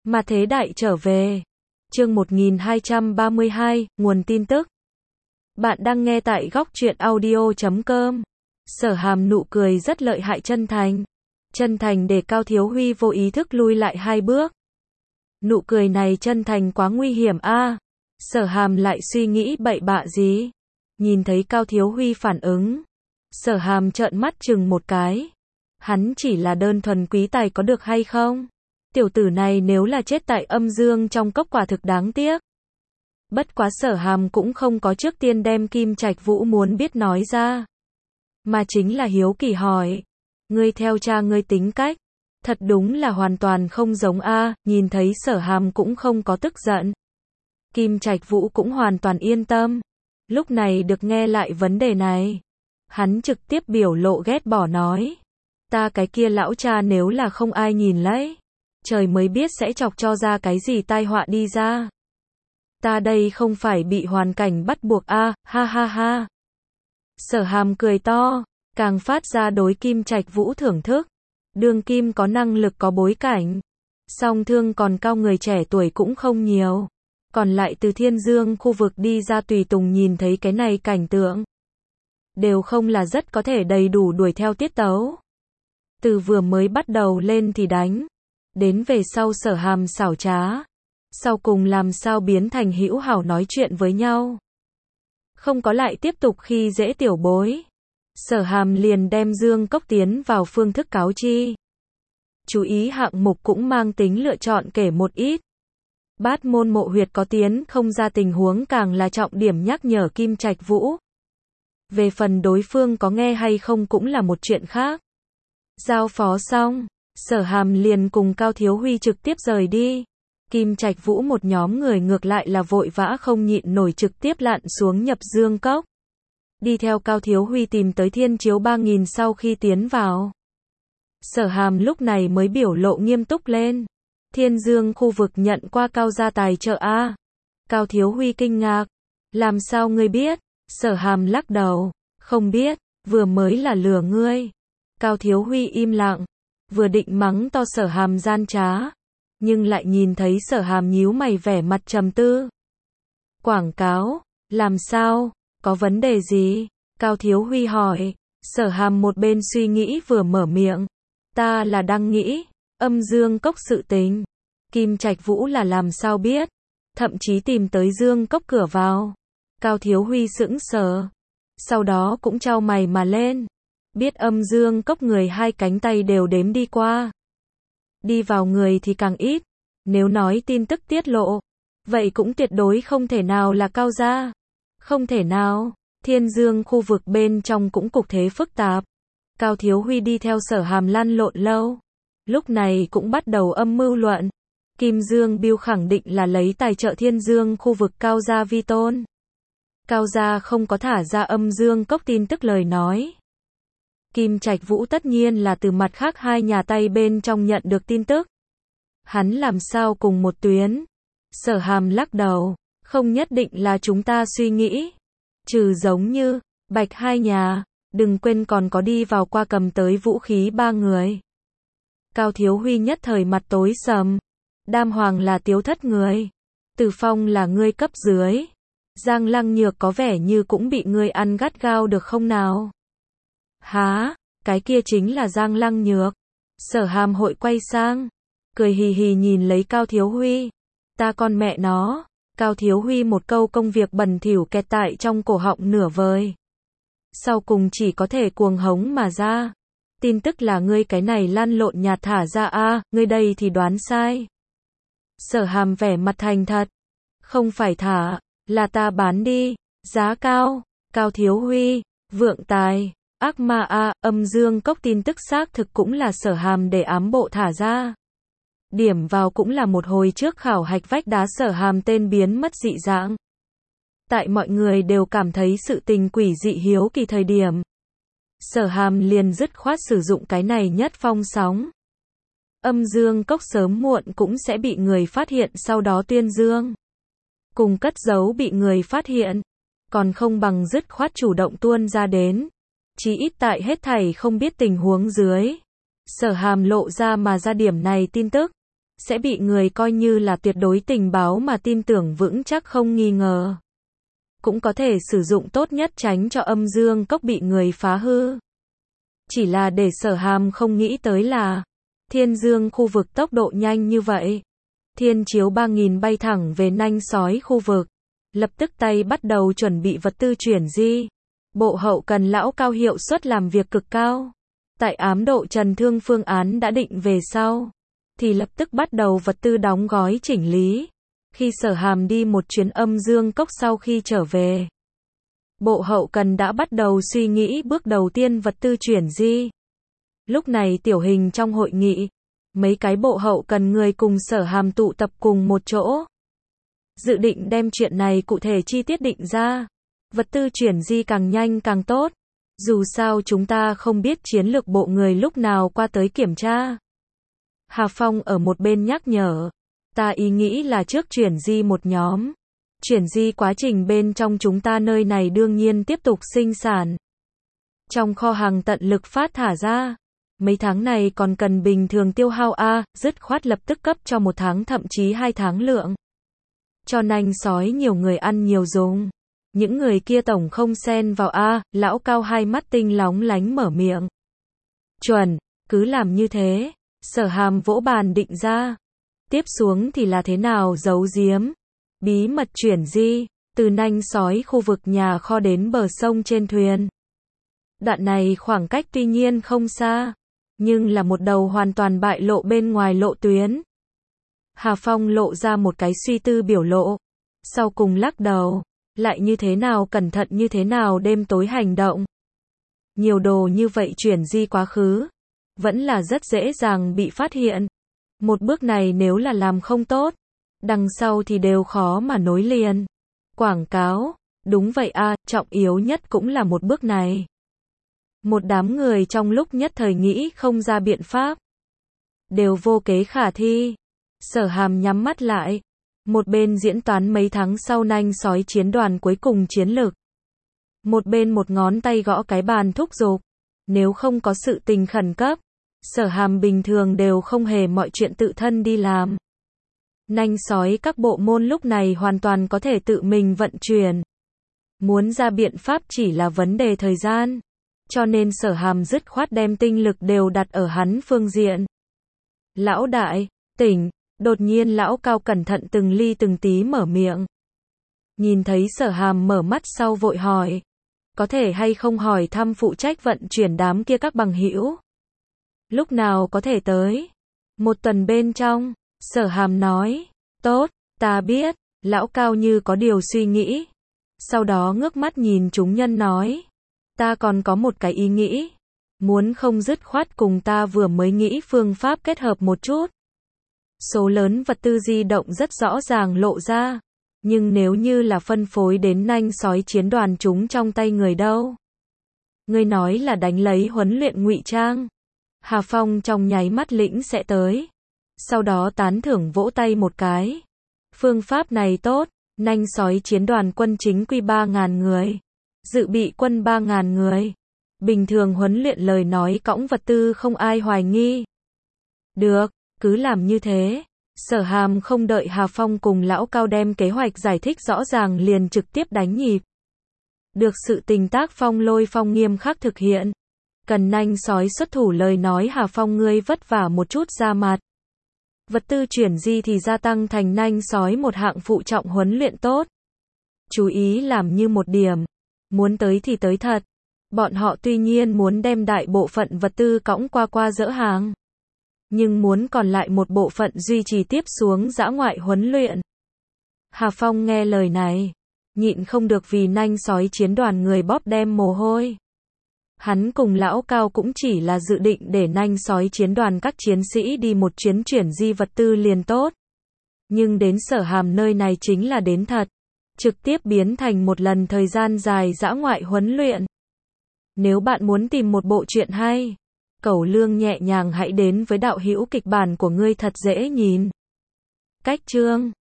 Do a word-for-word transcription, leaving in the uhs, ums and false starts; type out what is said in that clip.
Mà thế đại trở về. Chương một nghìn hai trăm ba mươi hai, nguồn tin tức. Bạn đang nghe tại góc truyện audio chấm com. Sở Hàm nụ cười rất lợi hại chân thành. Chân thành để Cao Thiếu Huy vô ý thức lui lại hai bước. Nụ cười này chân thành quá nguy hiểm a. À. Sở Hàm lại suy nghĩ bậy bạ gì. Nhìn thấy Cao Thiếu Huy phản ứng. Sở Hàm trợn mắt chừng một cái. Hắn chỉ là đơn thuần quý tài có được hay không? Tiểu tử này nếu là chết tại âm dương trong cốc quả thực đáng tiếc. Bất quá Sở Hàm cũng không có trước tiên đem Kim Trạch Vũ muốn biết nói ra. Mà chính là hiếu kỳ hỏi. Ngươi theo cha ngươi tính cách. Thật đúng là hoàn toàn không giống a. À, nhìn thấy Sở Hàm cũng không có tức giận. Kim Trạch Vũ cũng hoàn toàn yên tâm. Lúc này được nghe lại vấn đề này. Hắn trực tiếp biểu lộ ghét bỏ nói. Ta cái kia lão cha nếu là không ai nhìn lấy. Trời mới biết sẽ chọc cho ra cái gì tai họa đi ra. Ta đây không phải bị hoàn cảnh bắt buộc a, à, ha ha ha. Sở Hàm cười to, càng phát ra đối Kim Trạch Vũ thưởng thức. Đường Kim có năng lực có bối cảnh. Song thương còn cao người trẻ tuổi cũng không nhiều. Còn lại từ Thiên Dương khu vực đi ra tùy tùng nhìn thấy cái này cảnh tượng. Đều không là rất có thể đầy đủ đuổi theo tiết tấu. Từ vừa mới bắt đầu lên thì đánh. Đến về sau Sở Hàm xảo trá. Sau cùng làm sao biến thành hữu hảo nói chuyện với nhau. Không có lại tiếp tục khi dễ tiểu bối. Sở Hàm liền đem Dương Cốc tiến vào phương thức cáo chi. Chú ý hạng mục cũng mang tính lựa chọn kể một ít. Bát môn mộ huyệt có tiến không ra tình huống càng là trọng điểm nhắc nhở Kim Trạch Vũ. Về phần đối phương có nghe hay không cũng là một chuyện khác. Giao phó xong, Sở Hàm liền cùng Cao Thiếu Huy trực tiếp rời đi. Kim Trạch Vũ một nhóm người ngược lại là vội vã không nhịn nổi trực tiếp lặn xuống nhập Dương Cốc. Đi theo Cao Thiếu Huy tìm tới Thiên Chiếu ba nghìn sau khi tiến vào. Sở Hàm lúc này mới biểu lộ nghiêm túc lên. Thiên Dương khu vực nhận qua Cao gia tài trợ a. À. Cao Thiếu Huy kinh ngạc. Làm sao ngươi biết? Sở Hàm lắc đầu. Không biết, vừa mới là lừa ngươi. Cao Thiếu Huy im lặng. Vừa định mắng to Sở Hàm gian trá. Nhưng lại nhìn thấy Sở Hàm nhíu mày vẻ mặt trầm tư. Quảng cáo, làm sao? Có vấn đề gì? Cao Thiếu Huy hỏi. Sở Hàm một bên suy nghĩ vừa mở miệng. Ta là đang nghĩ. Âm Dương Cốc sự tình. Kim Trạch Vũ là làm sao biết. Thậm chí tìm tới Dương Cốc cửa vào. Cao Thiếu Huy sững sờ. Sau đó cũng chau mày mà lên. Biết âm Dương Cốc người hai cánh tay đều đếm đi qua. Đi vào người thì càng ít. Nếu nói tin tức tiết lộ. Vậy cũng tuyệt đối không thể nào là Cao gia. Không thể nào. Thiên Dương khu vực bên trong cũng cục thế phức tạp. Cao Thiếu Huy đi theo Sở Hàm lăn lộn lâu. Lúc này cũng bắt đầu âm mưu luận. Kim Dương Biêu khẳng định là lấy tài trợ Thiên Dương khu vực Cao gia vi tôn. Cao gia không có thả ra âm Dương Cốc tin tức lời nói. Kim Trạch Vũ tất nhiên là từ mặt khác hai nhà tay bên trong nhận được tin tức. Hắn làm sao cùng một tuyến? Sở Hàm lắc đầu. Không nhất định là chúng ta suy nghĩ. Trừ giống như, Bạch hai nhà, đừng quên còn có đi vào qua cầm tới vũ khí ba người. Cao Thiếu Huy nhất thời mặt tối sầm. Đam Hoàng là Tiếu thất người. Từ Phong là ngươi cấp dưới. Giang Lăng Nhược có vẻ như cũng bị ngươi ăn gắt gao được không nào? Há, cái kia chính là Giang Lăng Nhược. Sở Hàm hội quay sang. Cười hì hì nhìn lấy Cao Thiếu Huy. Ta con mẹ nó. Cao Thiếu Huy một câu công việc bẩn thỉu kẹt tại trong cổ họng nửa vời. Sau cùng chỉ có thể cuồng hống mà ra. Tin tức là ngươi cái này lăn lộn nhạt thả ra a, à, ngươi đây thì đoán sai. Sở Hàm vẻ mặt thành thật. Không phải thả, là ta bán đi. Giá cao. Cao Thiếu Huy, vượng tài, ác ma a, à, âm Dương Cốc tin tức xác thực cũng là Sở Hàm để ám bộ thả ra. Điểm vào cũng là một hồi trước khảo hạch vách đá Sở Hàm tên biến mất dị dạng. Tại mọi người đều cảm thấy sự tình quỷ dị hiếu kỳ thời điểm. Sở Hàm liền dứt khoát sử dụng cái này nhất phong sóng. Âm Dương Cốc sớm muộn cũng sẽ bị người phát hiện sau đó tuyên dương. Cùng cất giấu bị người phát hiện. Còn không bằng dứt khoát chủ động tuôn ra đến. Chí ít tại hết thảy không biết tình huống dưới. Sở Hàm lộ ra mà ra điểm này tin tức. sẽ bị người coi như là tuyệt đối tình báo mà tin tưởng vững chắc không nghi ngờ. Cũng có thể sử dụng tốt nhất tránh cho âm dương cốc bị người phá hư. Chỉ là để Sở Hàm không nghĩ tới là Thiên Dương khu vực tốc độ nhanh như vậy. Thiên chiếu ba nghìn bay thẳng về nanh sói khu vực. Lập tức tay bắt đầu chuẩn bị vật tư chuyển di. Bộ hậu cần lão cao hiệu suất làm việc cực cao. Tại ám độ trần thương phương án đã định về sau, thì lập tức bắt đầu vật tư đóng gói chỉnh lý. Khi Sở Hàm đi một chuyến âm dương cốc sau khi trở về, bộ hậu cần đã bắt đầu suy nghĩ bước đầu tiên vật tư chuyển di. Lúc này tiểu hình trong hội nghị, mấy cái bộ hậu cần người cùng Sở Hàm tụ tập cùng một chỗ. Dự định đem chuyện này cụ thể chi tiết định ra. Vật tư chuyển di càng nhanh càng tốt. Dù sao chúng ta không biết chiến lược bộ người lúc nào qua tới kiểm tra. Hà Phong ở một bên nhắc nhở. Ta ý nghĩ là trước chuyển di một nhóm. Chuyển di quá trình bên trong chúng ta nơi này đương nhiên tiếp tục sinh sản. Trong kho hàng tận lực phát thả ra. Mấy tháng này còn cần bình thường tiêu hao A, dứt khoát lập tức cấp cho một tháng thậm chí hai tháng lượng. Cho nanh sói nhiều người ăn nhiều dùng. Những người kia tổng không xen vào A, lão cao hai mắt tinh lóng lánh mở miệng. Chuẩn, cứ làm như thế. Sở Hàm vỗ bàn định ra. Tiếp xuống thì là thế nào giấu giếm. Bí mật chuyển di, từ nanh sói khu vực nhà kho đến bờ sông trên thuyền. Đoạn này khoảng cách tuy nhiên không xa, nhưng là một đầu hoàn toàn bại lộ bên ngoài lộ tuyến. Hà Phong lộ ra một cái suy tư biểu lộ. Sau cùng lắc đầu. Lại như thế nào cẩn thận như thế nào đêm tối hành động. Nhiều đồ như vậy chuyển di quá khứ. Vẫn là rất dễ dàng bị phát hiện. Một bước này nếu là làm không tốt. Đằng sau thì đều khó mà nối liền. Quảng cáo. Đúng vậy a, trọng yếu nhất cũng là một bước này. Một đám người trong lúc nhất thời nghĩ không ra biện pháp. Đều vô kế khả thi. Sở Hàm nhắm mắt lại. Một bên diễn toán mấy tháng sau nanh sói chiến đoàn cuối cùng chiến lược. Một bên một ngón tay gõ cái bàn thúc giục. Nếu không có sự tình khẩn cấp, Sở Hàm bình thường đều không hề mọi chuyện tự thân đi làm. Nanh sói các bộ môn lúc này hoàn toàn có thể tự mình vận chuyển. Muốn ra biện pháp chỉ là vấn đề thời gian. Cho nên Sở Hàm dứt khoát đem tinh lực đều đặt ở hắn phương diện. Lão đại, tỉnh. Đột nhiên lão cao cẩn thận từng ly từng tí mở miệng. Nhìn thấy Sở Hàm mở mắt sau vội hỏi. Có thể hay không hỏi thăm phụ trách vận chuyển đám kia các bằng hữu? Lúc nào có thể tới? Một tuần bên trong. Sở Hàm nói. Tốt, ta biết. Lão cao như có điều suy nghĩ. Sau đó ngước mắt nhìn chúng nhân nói. Ta còn có một cái ý nghĩ. Muốn không dứt khoát cùng ta vừa mới nghĩ phương pháp kết hợp một chút. Số lớn vật tư di động rất rõ ràng lộ ra. Nhưng nếu như là phân phối đến nanh sói chiến đoàn chúng trong tay người đâu? Ngươi nói là đánh lấy huấn luyện ngụy trang. Hà Phong trong nháy mắt lĩnh sẽ tới. Sau đó tán thưởng vỗ tay một cái. Phương pháp này tốt. Nanh sói chiến đoàn quân chính quy ba ngàn người. Dự bị quân ba ngàn người. Bình thường huấn luyện lời nói cõng vật tư không ai hoài nghi. Được. Cứ làm như thế. Sở Hàm không đợi Hà Phong cùng lão cao đem kế hoạch giải thích rõ ràng liền trực tiếp đánh nhịp. Được sự tình tác phong lôi phong nghiêm khắc thực hiện. Cần nanh sói xuất thủ lời nói Hà Phong ngươi vất vả một chút ra mặt. Vật tư chuyển di thì gia tăng thành nanh sói một hạng phụ trọng huấn luyện tốt. Chú ý làm như một điểm. Muốn tới thì tới thật. Bọn họ tuy nhiên muốn đem đại bộ phận vật tư cõng qua qua dỡ hàng. Nhưng muốn còn lại một bộ phận duy trì tiếp xuống dã ngoại huấn luyện. Hà Phong nghe lời này. Nhịn không được vì nanh sói chiến đoàn người bóp đem mồ hôi. Hắn cùng lão cao cũng chỉ là dự định để nanh sói chiến đoàn các chiến sĩ đi một chuyến chuyển di vật tư liền tốt. Nhưng đến Sở Hàm nơi này chính là đến thật. Trực tiếp biến thành một lần thời gian dài dã ngoại huấn luyện. Nếu bạn muốn tìm một bộ truyện hay, Cẩu Lương nhẹ nhàng hãy đến với đạo hữu kịch bản của ngươi thật dễ nhìn. Cách chương